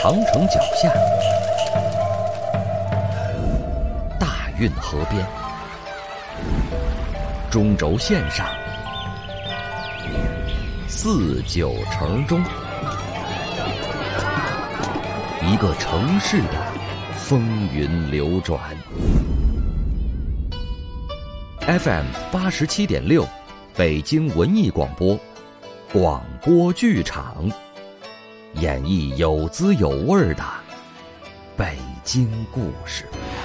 长城脚下，大运河边，中轴线上，四九城中，一个城市的风云流转。FM 87.6，北京文艺广播，广播剧场，演绎有滋有味的北京故事。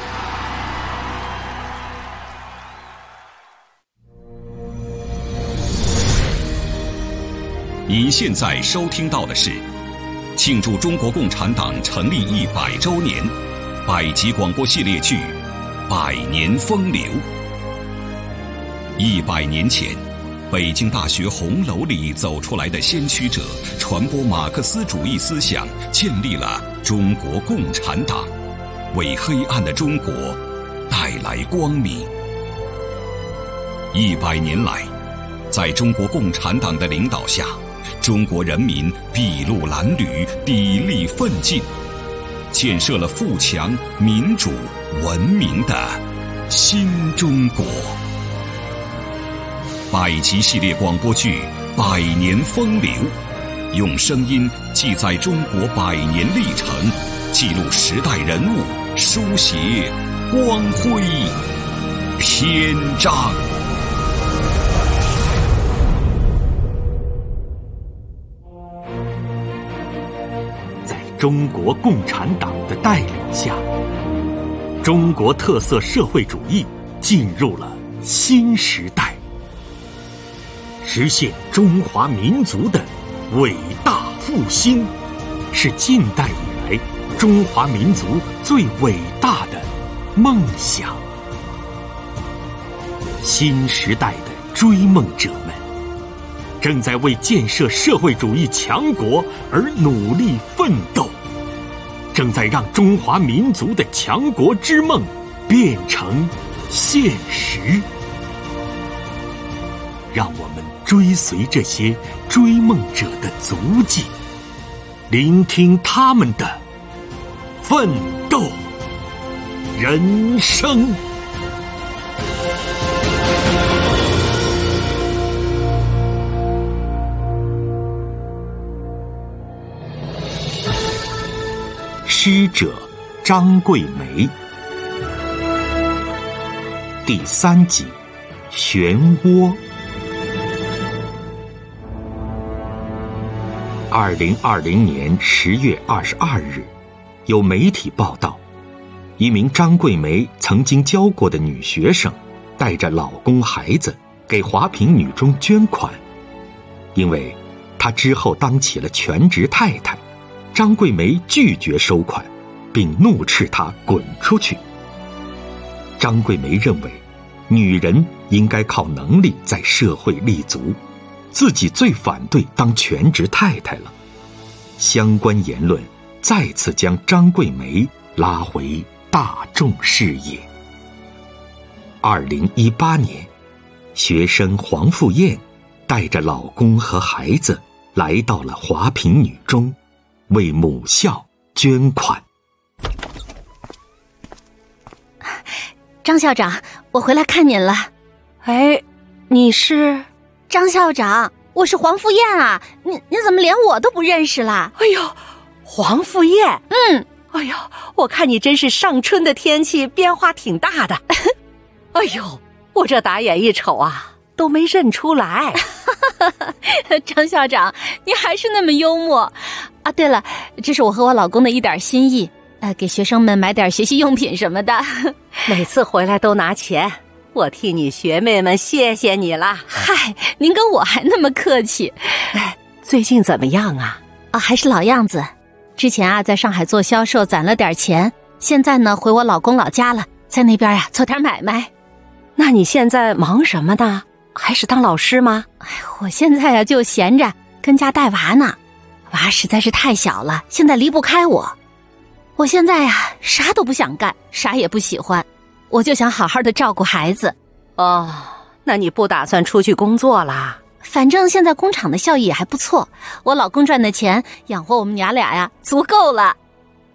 您现在收听到的是庆祝中国共产党成立100周年百集广播系列剧《百年风流》。100年前，北京大学红楼里走出来的先驱者，传播马克思主义思想，建立了中国共产党，为黑暗的中国带来光明。100年来，在中国共产党的领导下，中国人民筚路蓝缕，砥砺奋进，建设了富强、民主、文明的新中国。百集系列广播剧《百年风流》，用声音记载中国100年历程，记录时代人物，书写光辉篇章。 在中国共产党的带领下，中国特色社会主义进入了新时代，实现中华民族的伟大复兴，是近代以来中华民族最伟大的梦想。新时代的追梦者们正在为建设社会主义强国而努力奋斗，正在让中华民族的强国之梦变成现实。让我们追随这些追梦者的足迹，聆听他们的奋斗人生。诗者张桂梅，第3集，漩涡。2020年10月22日，有媒体报道，一名张桂梅曾经教过的女学生，带着老公孩子给华坪女中捐款，因为她之后当起了全职太太，张桂梅拒绝收款，并怒斥她滚出去。张桂梅认为，女人应该靠能力在社会立足，自己最反对当全职太太了。相关言论再次将张桂梅拉回大众视野。2018年，学生黄富燕带着老公和孩子来到了华坪女中，为母校捐款。 张校长，我回来看您了。 哎，你是？ 张校长，我是黄富燕啊，您怎么连我都不认识啦？ 哎呦，黄富燕。哎呦，我看你真是上春的天气变化挺大的。哎呦，我这打眼一瞅啊，都没认出来。 张校长，您还是那么幽默啊！对了，这是我和我老公的一点心意，给学生们买点学习用品什么的。 每次回来都拿钱，我替你学妹们谢谢你了。 嗨，您跟我还那么客气。 哎，最近怎么样啊？ 还是老样子。之前啊，在上海做销售攒了点钱，现在呢，回我老公老家了，在那边呀做点买卖。 那你现在忙什么呢？还是当老师吗？ 我现在呀就闲着，跟家带娃呢。娃实在是太小了，现在离不开我。我现在呀啥都不想干，啥也不喜欢，我就想好好的照顾孩子。 哦，那你不打算出去工作啦？ 反正现在工厂的效益也还不错，我老公赚的钱养活我们娘俩呀足够了。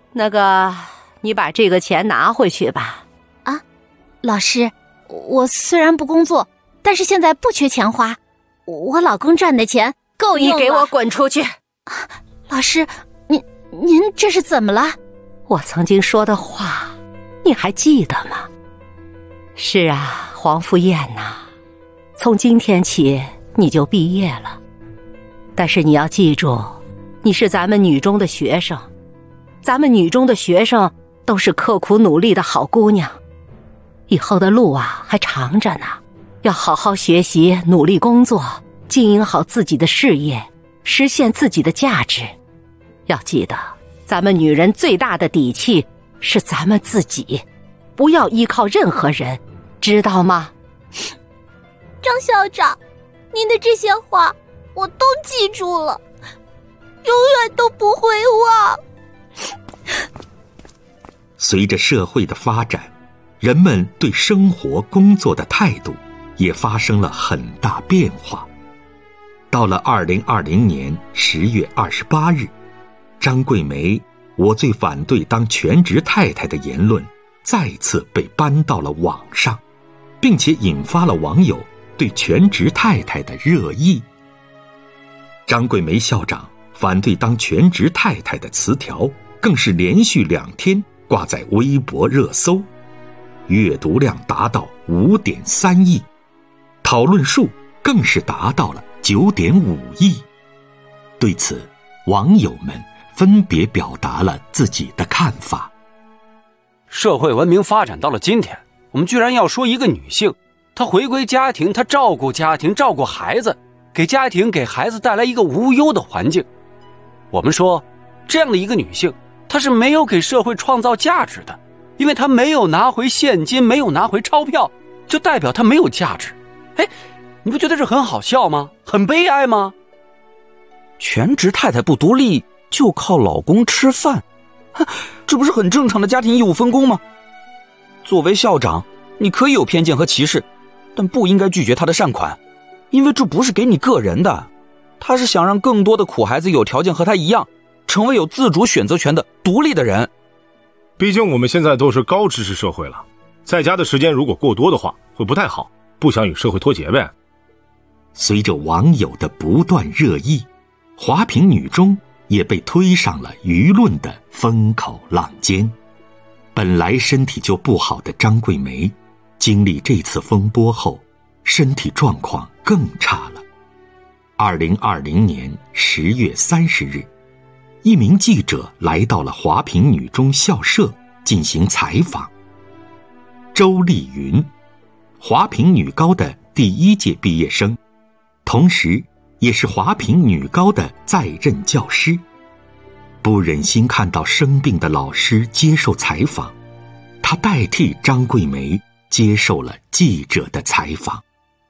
那个，你把这个钱拿回去吧。 啊，老师，我虽然不工作，但是现在不缺钱花，我老公赚的钱够用了。 你给我滚出去！ 老师，您这是怎么了？ 我曾经说的话，你还记得吗？是啊，黄富燕呐，从今天起你就毕业了。但是你要记住，你是咱们女中的学生，咱们女中的学生都是刻苦努力的好姑娘，以后的路啊还长着呢，要好好学习，努力工作，经营好自己的事业，实现自己的价值。要记得，咱们女人最大的底气是咱们自己，不要依靠任何人，知道吗？ 张校长，您的这些话我都记住了，永远都不会忘。 随着社会的发展，人们对生活工作的态度也发生了很大变化。到了2020年10月28日，张桂梅我最反对当全职太太的言论再次被搬到了网上，并且引发了网友对全职太太的热议。张桂梅校长反对当全职太太的词条更是连续2天挂在微博热搜，阅读量达到5.3亿，讨论数更是达到了9.5亿。对此，网友们分别表达了自己的看法。 社会文明发展到了今天，我们居然要说一个女性，她回归家庭，她照顾家庭，照顾孩子，给家庭给孩子带来一个无忧的环境。我们说，这样的一个女性，她是没有给社会创造价值的，因为她没有拿回现金，没有拿回钞票，就代表她没有价值。哎，你不觉得这很好笑吗？很悲哀吗？ 全职太太不独立，就靠老公吃饭，这不是很正常的家庭义务分工吗？作为校长，你可以有偏见和歧视，但不应该拒绝他的善款，因为这不是给你个人的，他是想让更多的苦孩子有条件和他一样，成为有自主选择权的独立的人。 毕竟我们现在都是高知识社会了，在家的时间如果过多的话，会不太好，不想与社会脱节呗。 随着网友的不断热议，华坪女中也被推上了舆论的风口浪尖。本来身体就不好的张桂梅，经历这次风波后，身体状况更差了。2020年10月30日，一名记者来到了华坪女中校舍进行采访。周丽云，华坪女高的第1届毕业生，同时也是华坪女高的在任教师，不忍心看到生病的老师接受采访，他代替张桂梅接受了记者的采访。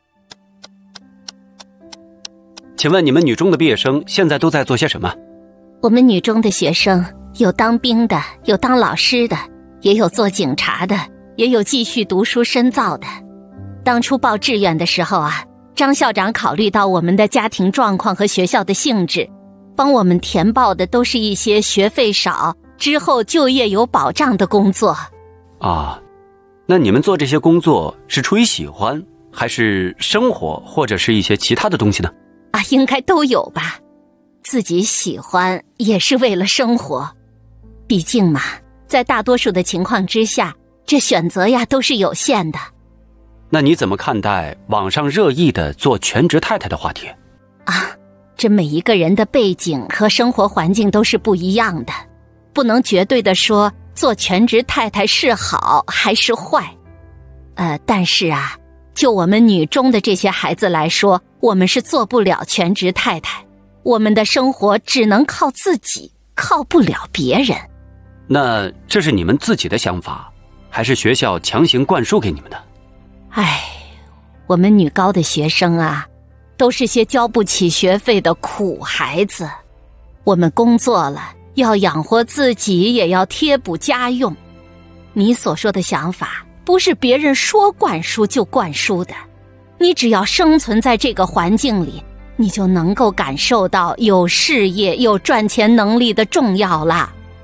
请问你们女中的毕业生现在都在做些什么？ 我们女中的学生有当兵的，有当老师的，也有做警察的，也有继续读书深造的。当初报志愿的时候啊，张校长考虑到我们的家庭状况和学校的性质，帮我们填报的都是一些学费少，之后就业有保障的工作。 啊，那你们做这些工作是出于喜欢，还是生活，或者是一些其他的东西呢？ 啊，应该都有吧。自己喜欢也是为了生活，毕竟嘛，在大多数的情况之下，这选择呀都是有限的。 那你怎么看待网上热议的做全职太太的话题？ 啊，这每一个人的背景和生活环境都是不一样的，不能绝对的说做全职太太是好还是坏。但是啊，就我们女中的这些孩子来说，我们是做不了全职太太，我们的生活只能靠自己，靠不了别人。 那这是你们自己的想法，还是学校强行灌输给你们的？ 唉，我们女高的学生啊，都是些交不起学费的苦孩子，我们工作了，要养活自己，也要贴补家用。你所说的想法，不是别人说灌输就灌输的，你只要生存在这个环境里，你就能够感受到有事业、有赚钱能力的重要啦。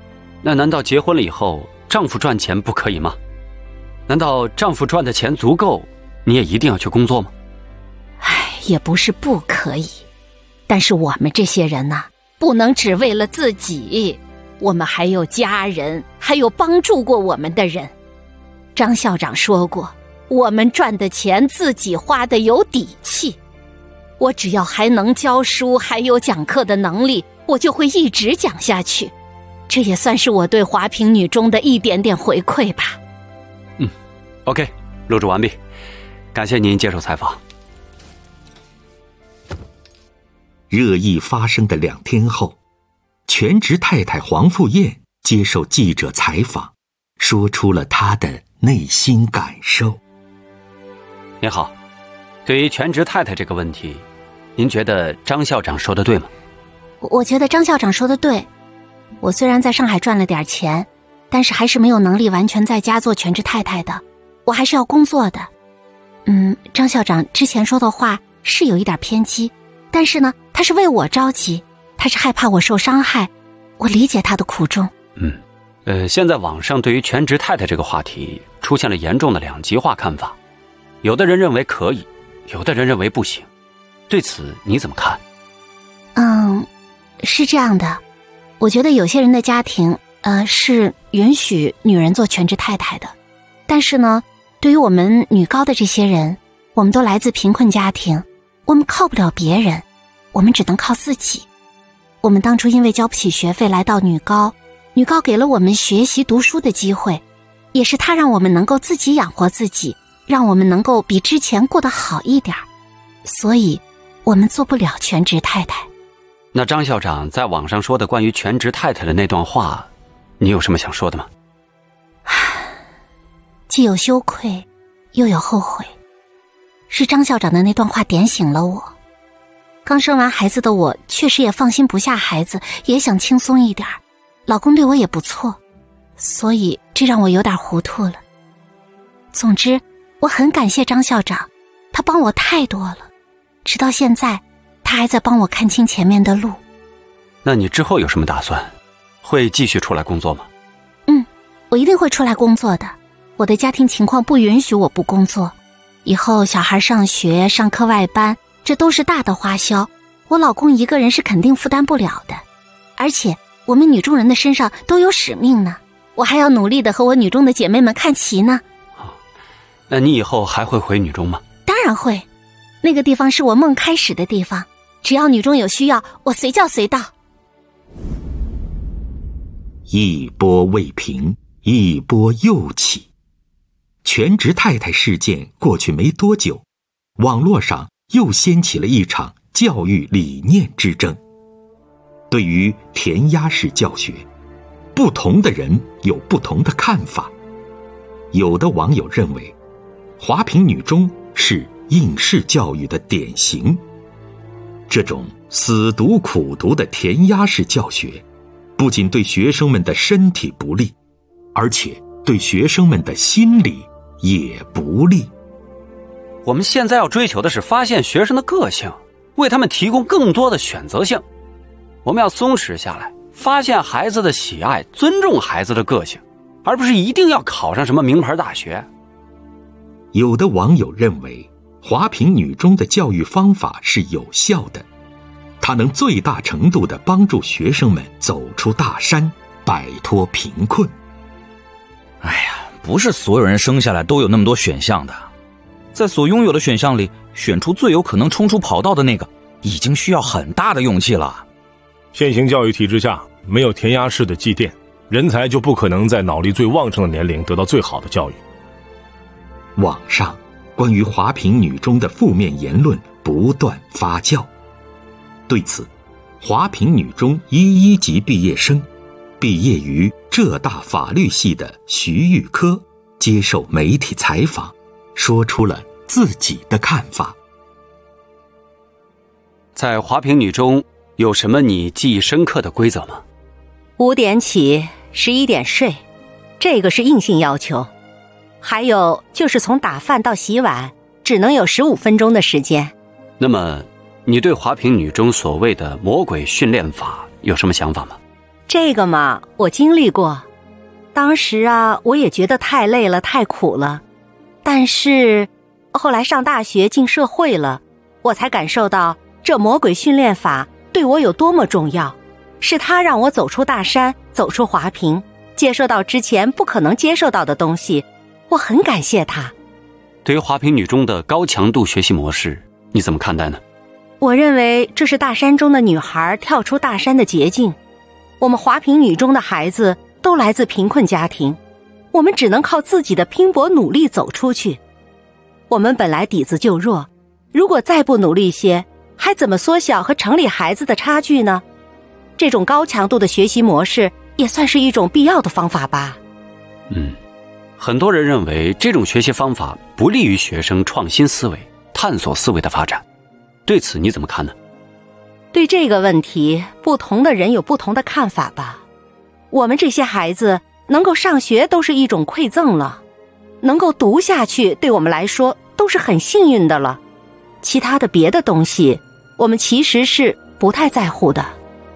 那难道结婚了以后，丈夫赚钱不可以吗？难道丈夫赚的钱足够，你也一定要去工作吗？ 也不是不可以，但是我们这些人呐，不能只为了自己，我们还有家人，还有帮助过我们的人。张校长说过，我们赚的钱自己花的有底气。我只要还能教书，还有讲课的能力，我就会一直讲下去。这也算是我对华坪女中的一点点回馈吧。 OK， 录制完毕，感谢您接受采访。 热议发生的2天后，全职太太黄富燕接受记者采访，说出了她的内心感受。 您好，对于全职太太这个问题，您觉得张校长说的对吗？ 我觉得张校长说的对。我虽然在上海赚了点钱，但是还是没有能力完全在家做全职太太的，我还是要工作的。张校长之前说的话是有一点偏激，但是呢，他是为我着急，他是害怕我受伤害，我理解他的苦衷。 现在网上对于全职太太这个话题出现了严重的2极化看法，有的人认为可以，有的人认为不行，对此你怎么看？ 是这样的，我觉得有些人的家庭是允许女人做全职太太的，但是呢，对于我们女高的这些人，我们都来自贫困家庭，我们靠不了别人，我们只能靠自己。我们当初因为交不起学费来到女高，女高给了我们学习读书的机会，也是她让我们能够自己养活自己，让我们能够比之前过得好一点，所以我们做不了全职太太。 那张校长在网上说的关于全职太太的那段话，你有什么想说的吗？ 既有羞愧，又有后悔。是张校长的那段话点醒了我。刚生完孩子的我，确实也放心不下孩子，也想轻松一点。老公对我也不错，所以这让我有点糊涂了。总之，我很感谢张校长，他帮我太多了。直到现在，他还在帮我看清前面的路。 那你之后有什么打算？会继续出来工作吗？ 我一定会出来工作的。我的家庭情况不允许我不工作。以后小孩上学、上课外班，这都是大的花销，我老公一个人是肯定负担不了的。而且我们女中人的身上都有使命呢，我还要努力的和我女中的姐妹们看齐呢。 那你以后还会回女中吗？ 当然会，那个地方是我梦开始的地方，只要女中有需要，我随叫随到。 一波未平，一波又起。全职太太事件过去没多久，网络上又掀起了一场教育理念之争。对于填鸭式教学，不同的人有不同的看法。有的网友认为，华坪女中是应试教育的典型。这种死读苦读的填鸭式教学，不仅对学生们的身体不利，而且对学生们的心理也不利。 我们现在要追求的是发现学生的个性，为他们提供更多的选择性。我们要松弛下来，发现孩子的喜爱，尊重孩子的个性，而不是一定要考上什么名牌大学。 有的网友认为，华坪女中的教育方法是有效的，它能最大程度地帮助学生们走出大山，摆脱贫困。 不是所有人生下来都有那么多选项的，在所拥有的选项里，选出最有可能冲出跑道的那个，已经需要很大的勇气了。 现行教育体制下，没有填鸭式的积淀，人才就不可能在脑力最旺盛的年龄得到最好的教育。 网上关于华坪女中的负面言论不断发酵。对此，华坪女中11级毕业生，毕业于浙大法律系的徐玉科接受媒体采访，说出了自己的看法。 在华坪女中有什么你记忆深刻的规则吗 ？5点起，11点睡，这个是硬性要求。还有就是从打饭到洗碗只能有15分钟的时间。 那么你对华坪女中所谓的魔鬼训练法有什么想法吗？ 这个嘛，我经历过。当时啊，我也觉得太累了，太苦了。但是后来上大学进社会了，我才感受到这魔鬼训练法对我有多么重要。是它让我走出大山，走出华坪，接受到之前不可能接受到的东西。我很感谢它。 对于华坪女中的高强度学习模式，你怎么看待呢？ 我认为这是大山中的女孩跳出大山的捷径。我们华坪女中的孩子都来自贫困家庭，我们只能靠自己的拼搏努力走出去。我们本来底子就弱，如果再不努力些，还怎么缩小和城里孩子的差距呢？这种高强度的学习模式也算是一种必要的方法吧。 很多人认为这种学习方法不利于学生创新思维、探索思维的发展，对此你怎么看呢？ 对这个问题，不同的人有不同的看法吧。我们这些孩子能够上学都是一种馈赠了，能够读下去对我们来说都是很幸运的了。其他的别的东西，我们其实是不太在乎的。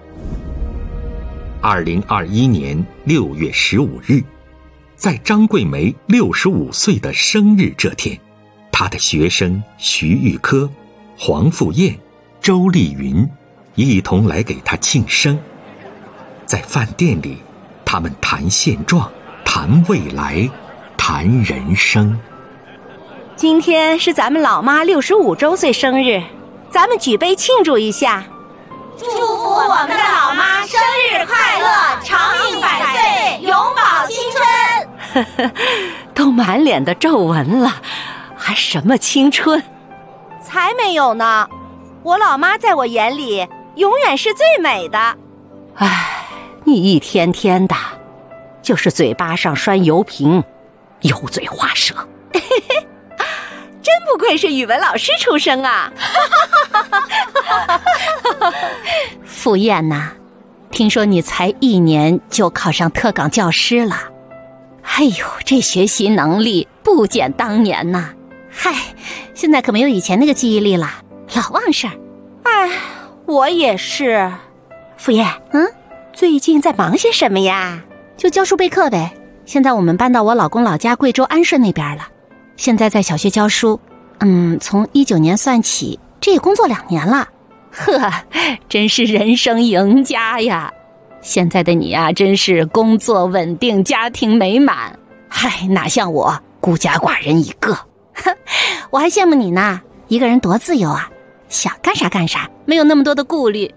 2021年6月15日，在张桂梅65岁的生日这天，她的学生徐玉科、黄富燕、周丽云一同来给她庆生。在饭店里，他们谈现状，谈未来，谈人生。 今天是咱们老妈65周岁生日，咱们举杯庆祝一下。 祝福我们的老妈生日快乐，长命百岁，永葆青春。 都满脸的皱纹了，还什么青春？才没有呢！我老妈在我眼里永远是最美的。唉，你一天天的，就是嘴巴上拴油瓶，油嘴滑舌。真不愧是语文老师出身啊！ 傅燕呐，听说你才1年就考上特岗教师了，哎呦，这学习能力不减当年呐！嗨，现在可没有以前那个记忆力了，老忘事儿。 哎，我也是。傅燕，最近在忙些什么呀？ 就教书备课呗。现在我们搬到我老公老家贵州安顺那边了，现在在小学教书。从19年算起，这也工作2年了。呵，真是人生赢家呀！现在的你啊，真是工作稳定，家庭美满。嗨，哪像我孤家寡人一个。我还羡慕你呢，一个人多自由啊，想干啥干啥，没有那么多的顾虑。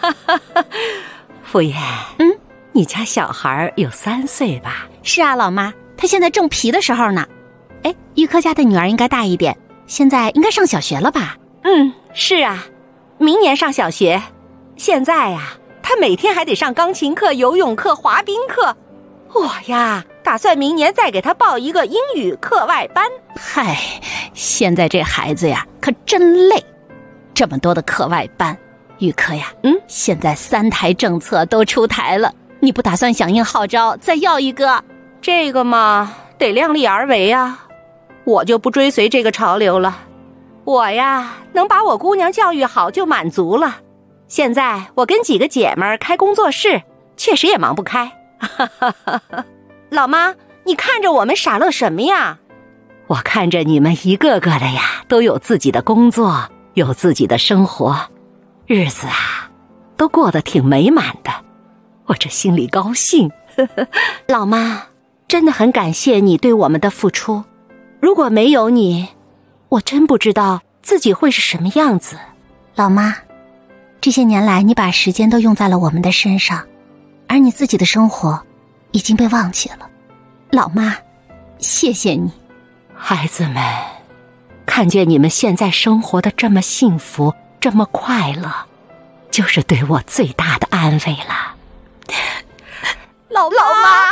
傅燕，你家小孩有3岁吧？ 是啊，老妈，他现在正皮的时候呢。哎，玉科家的女儿应该大一点，现在应该上小学了吧？ 是啊，明年上小学。现在呀，他每天还得上钢琴课、游泳课、滑冰课。我呀，打算明年再给他报一个英语课外班。 嗨，现在这孩子呀，可真累，这么多的课外班。玉科呀，现在3胎政策都出台了，你不打算响应号召再要一个？ 这个嘛，得量力而为啊。我就不追随这个潮流了。我呀，能把我姑娘教育好就满足了。现在我跟几个姐们儿开工作室，确实也忙不开。老妈，你看着我们傻乐什么呀？我看着你们一个个的呀，都有自己的工作，有自己的生活，日子啊，都过得挺美满的。我这心里高兴。老妈，真的很感谢你对我们的付出。如果没有你，我真不知道自己会是什么样子。 老妈，这些年来你把时间都用在了我们的身上，而你自己的生活已经被忘记了。老妈，谢谢你。 孩子们，看见你们现在生活的这么幸福，这么快乐，就是对我最大的安慰了。 老妈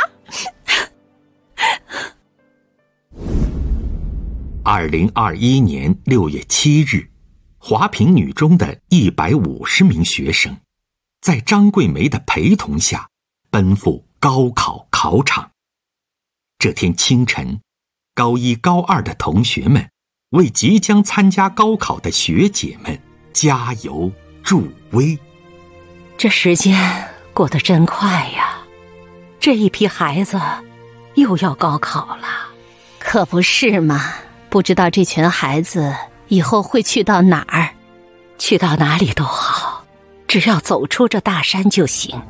2021年6月7日，华坪女中的150名学生，在张桂梅的陪同下，奔赴高考考场。这天清晨，高1、高2的同学们为即将参加高考的学姐们加油助威。 这时间过得真快呀，这一批孩子又要高考了。 可不是嘛，不知道这群孩子以后会去到哪儿。 去到哪里都好，只要走出这大山就行。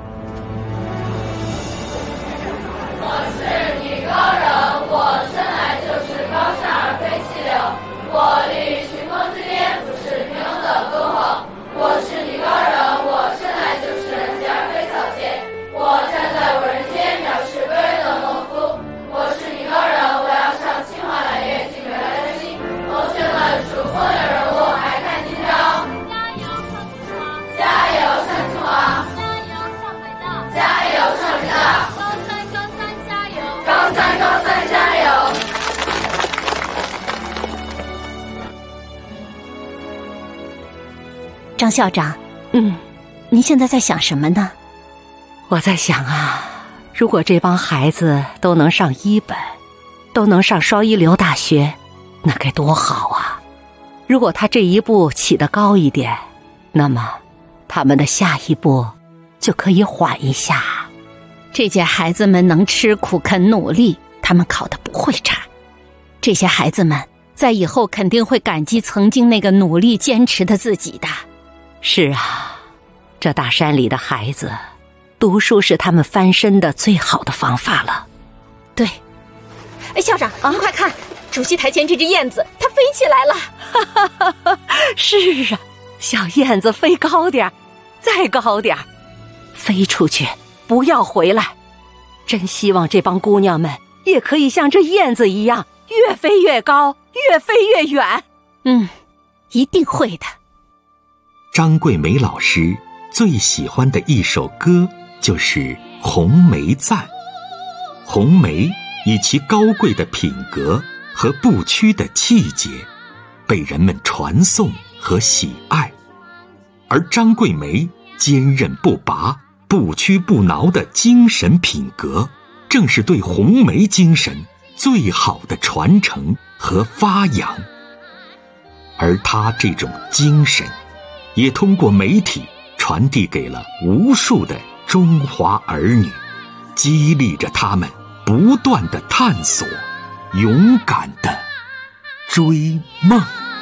张校长，您现在在想什么呢？ 我在想啊，如果这帮孩子都能上一本，都能上双一流大学，那该多好啊！如果他这一步起得高一点，那么他们的下一步就可以缓一下。 这届孩子们能吃苦肯努力，他们考得不会差。这些孩子们在以后肯定会感激曾经那个努力坚持的自己的。 是啊，这大山里的孩子，读书是他们翻身的最好的方法了。 对。哎，校长，您快看，主席台前这只燕子，它飞起来了。 是啊，小燕子飞高点，再高点，飞出去，不要回来。真希望这帮姑娘们也可以像这燕子一样，越飞越高，越飞越远。 一定会的。 张桂梅老师最喜欢的一首歌就是《红梅赞》。红梅以其高贵的品格和不屈的气节，被人们传颂和喜爱。而张桂梅坚韧不拔、不屈不挠的精神品格，正是对红梅精神最好的传承和发扬。而她这种精神，也通过媒体传递给了无数的中华儿女，激励着他们不断地探索，勇敢地追梦。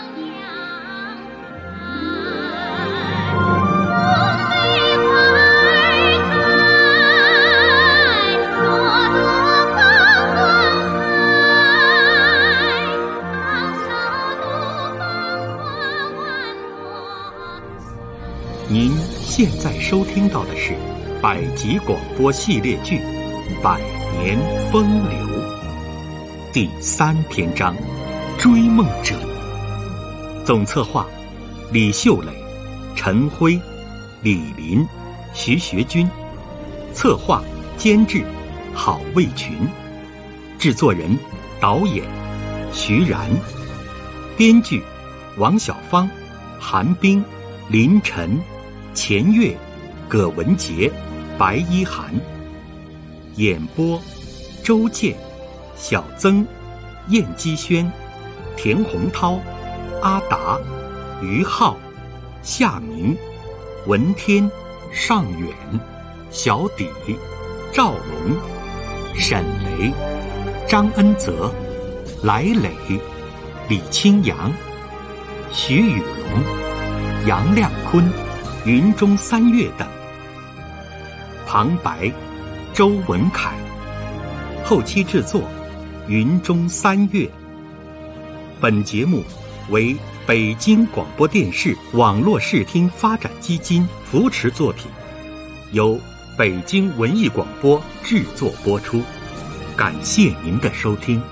您现在收听到的是百集广播系列剧《百年风流》第3篇章《追梦者》，总策划李秀磊、陈辉、李林、徐学军，策划监制郝卫群，制作人导演徐然，编剧王小芳、韩冰、林晨、钱月、葛文杰、白一涵，演播周健、小曾、燕姬轩、田洪涛、阿达、于浩、夏明、文天、尚远、小底、赵龙、沈雷、张恩泽、来磊、李清扬、徐宇龙、杨亮坤、云中三月等。旁白周文凯，后期制作云中三月。本节目为北京广播电视网络视听发展基金扶持作品，由北京文艺广播制作播出。感谢您的收听。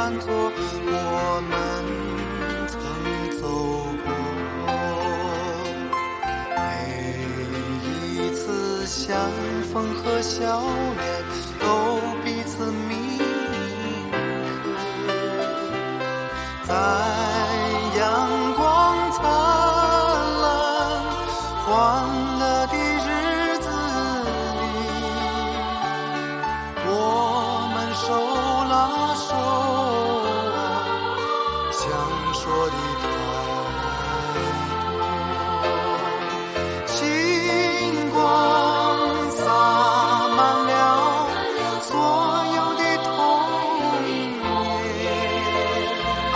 换作我们曾走过。每一次相逢和笑脸都彼此铭刻在阳光灿烂欢乐的日子里，我们手拉手想说的太多，星光洒满了所有的童年，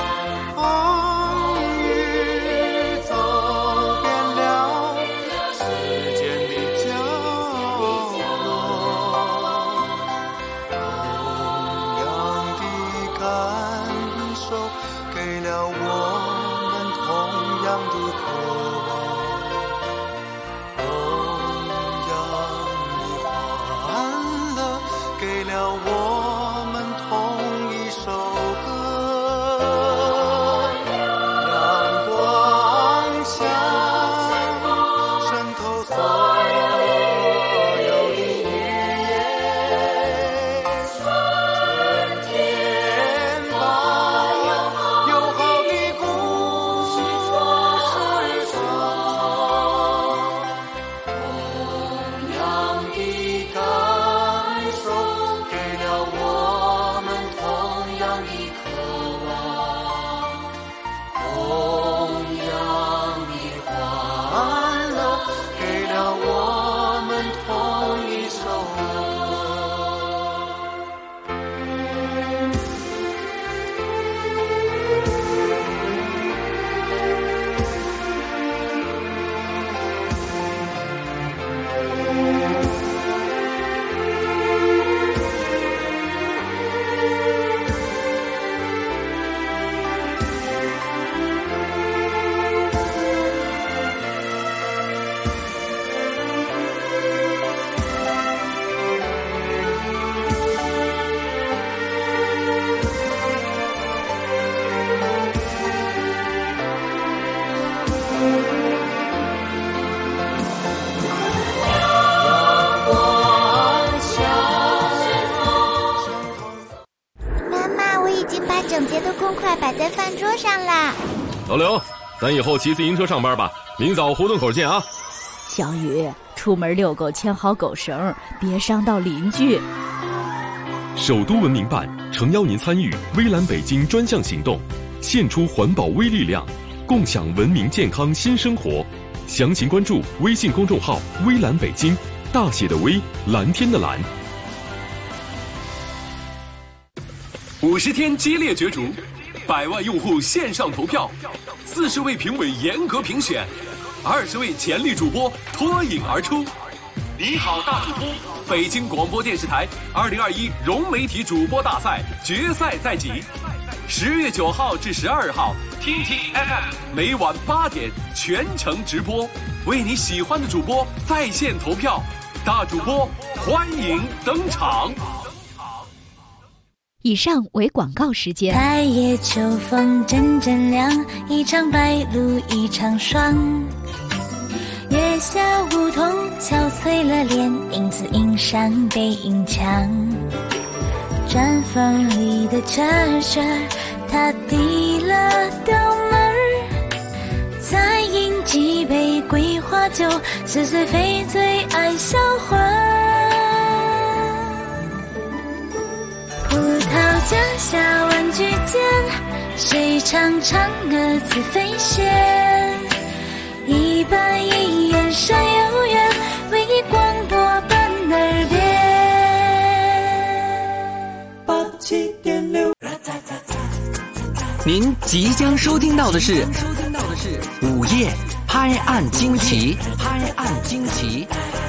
风雨走遍了世间的角落，同样的感受给了我们同样的渴望，同样的欢乐给了我们同一首歌。阳光下渗透所有的语言，春天把友好的故事说，同样的感受给了我们同样的渴望，同样的欢乐给了我们同一首妈妈，我已经把整洁的公筷摆在饭桌上啦。 老刘，咱以后骑自行车上班吧，明早胡同口见啊。 小雨，出门遛狗牵好狗绳，别伤到邻居。 首都文明办诚邀您参与微蓝北京专项行动，献出环保微力量，共享文明健康新生活。详情关注微信公众号微蓝北京，大写的微，蓝天的蓝。 50天激烈角逐，100万用户线上投票，40位评委严格评选，20位潜力主播脱颖而出。你好，大主播！北京广播电视台2021融媒体主播大赛决赛在即，10月9号至12号，听听 FM 每晚8点全程直播，为你喜欢的主播在线投票，大主播欢迎登场。 以上为广告时间。 太夜秋风阵阵凉，一场白露一场霜。月下梧桐憔悴了脸，影子映上背影墙。毡房里的车车，他递了刀门儿，再饮几杯桂花酒，是谁非最爱销魂。葡萄架下玩具间，谁唱嫦娥自飞仙？一板一眼山有缘，为你广播伴耳边。87.6， 您即将收听到的是午夜拍案惊奇。